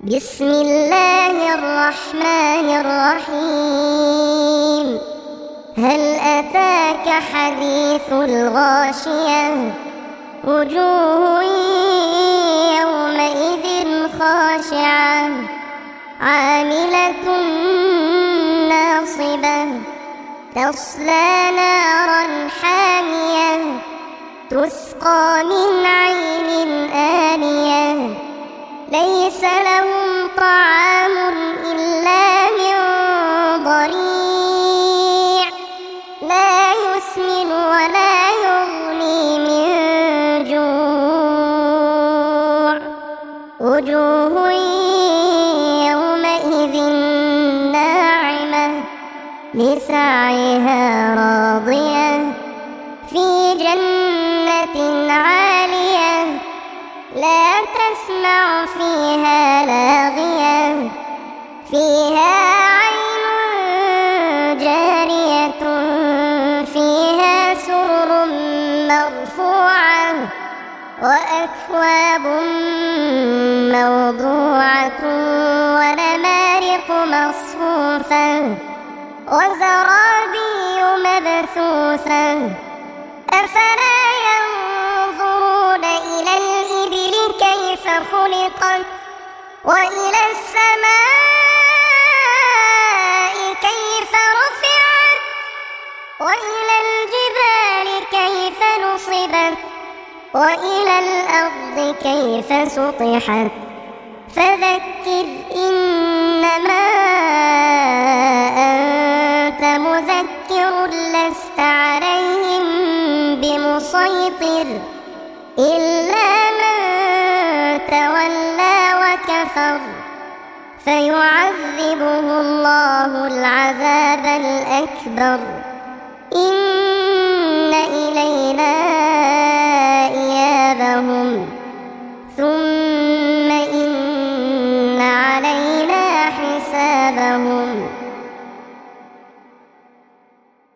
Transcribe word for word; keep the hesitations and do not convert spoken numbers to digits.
بسم الله الرحمن الرحيم هل أتاك حديث الغاشية وجوه يومئذ خاشعة عاملة ناصبة تصلى نارا حامية تسقى من عين آنية ليس لهم طعام إلا من ضريع لا يسمن ولا يغني من جوع وجوه يومئذ ناعمة لسعيها راضية في جنة عالية لا تسمع فيها لاغية فيها عين جارية فيها سرر مرفوعة وأكواب موضوعة ونمارق مصفوفة وزرابي مبثوثة أفلا ينظرون إلى الإبل كيف خلقت وإلى السماء كيف رفعت وإلى الجبال كيف نصبت وإلى الأرض كيف سطحت فذكر إنما أنت مذكر لست عليهم بمسيطر إلا من تولى وكفر فيعذبه الله العذاب الأكبر إن إلينا إيابهم ثم إن علينا حسابهم.